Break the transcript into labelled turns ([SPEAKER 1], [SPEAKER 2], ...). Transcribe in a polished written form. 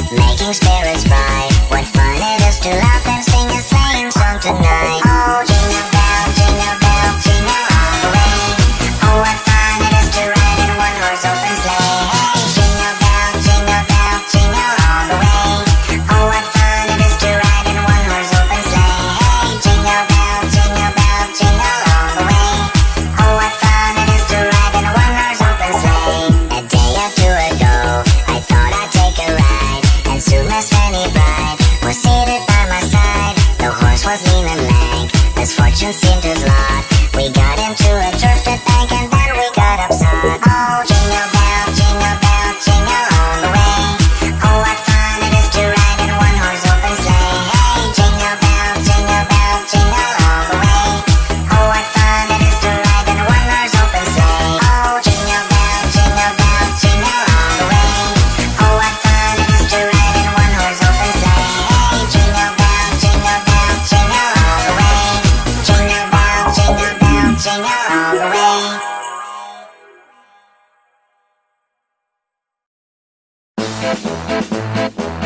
[SPEAKER 1] making spirits bright. What fun it is to laugh and sing a sleighing song tonight. Oh, jingle bell, jingle all the way. Oh, what fun it is to ride in one horse open sleigh. Hey, jingle bell, jingle all the way. Oh, what fun it is to ride in one horse open sleigh. Hey, jingle bell, jingle all the way. Oh, what fun it is to ride in a one horse open sleigh. A day or two ago, I thought I'd take a ride, and soon Miss Fanny Bright was seated by my side. The horse was lean and lank, misfortune seemed his lot. We got into a drifted bank and then we got upset. Oh, jingle bell, jingle all the way. Oh, what fun it is to ride in one horse open sleigh. Hey, jingle bell, jingle all the way. Oh, what fun it is to ride in a one horse open sleigh. Oh, jingle bell, jingle all the way. Oh, what fun it is to ride in one horse open sleigh. Hey, jingle bell, jingle all the way. Jingle bell, jingle all the way.